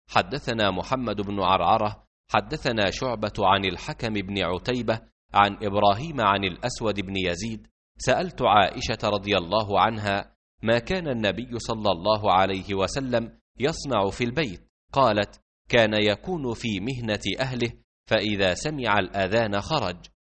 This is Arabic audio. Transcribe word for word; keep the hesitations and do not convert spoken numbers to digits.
حدثنا محمد بن عرعرة حدثنا شعبة عن الحكم بن عتيبة عن إبراهيم عن الأسود بن يزيد سألت عائشة رضي الله عنها ما كان النبي صلى الله عليه وسلم يصنع في البيت؟ قالت: كان يكون في مهنة أهله، فإذا سمع الأذان خرج،